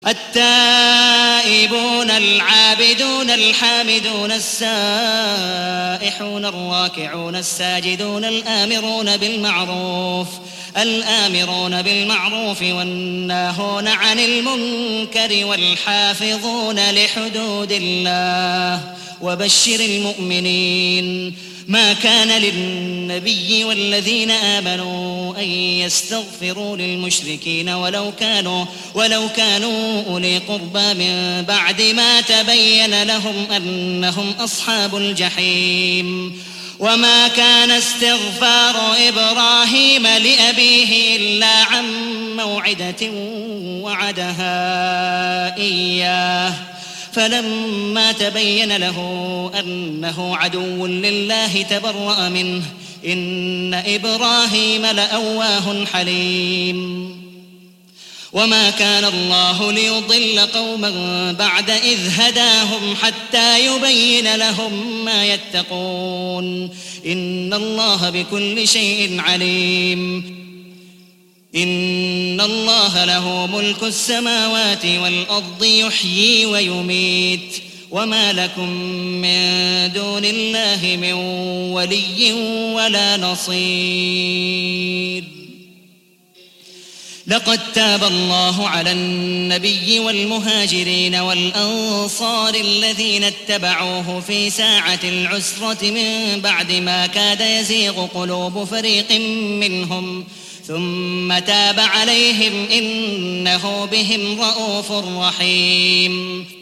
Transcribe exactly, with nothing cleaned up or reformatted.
التائبون العابدون الحامدون السائحون الراكعون الساجدون الآمرون بالمعروف الآمرون بالمعروف والناهون عن المنكر والحافظون لحدود الله وبشر المؤمنين. ما كان للنبي والذين آمنوا أن يستغفروا للمشركين ولو كانوا ولو كانوا أولي قربى من بعد ما تبين لهم أنهم أصحاب الجحيم. وما كان استغفار إبراهيم لأبيه إلا عن موعدة وعدها إياه فلما تبين له أنه عدو لله تبرأ منه إن إبراهيم لأواه حليم. وما كان الله ليضل قوما بعد إذ هداهم حتى يبين لهم ما يتقون إن الله بكل شيء عليم. إن الله له ملك السماوات والأرض يحيي ويميت وما لكم من دون الله من ولي ولا نصير. لقد تاب الله على النبي والمهاجرين والأنصار الذين اتبعوه في ساعة العسرة من بعد ما كاد يزيغ قلوب فريق منهم ثم تاب عليهم إنه بهم رءوف رحيم.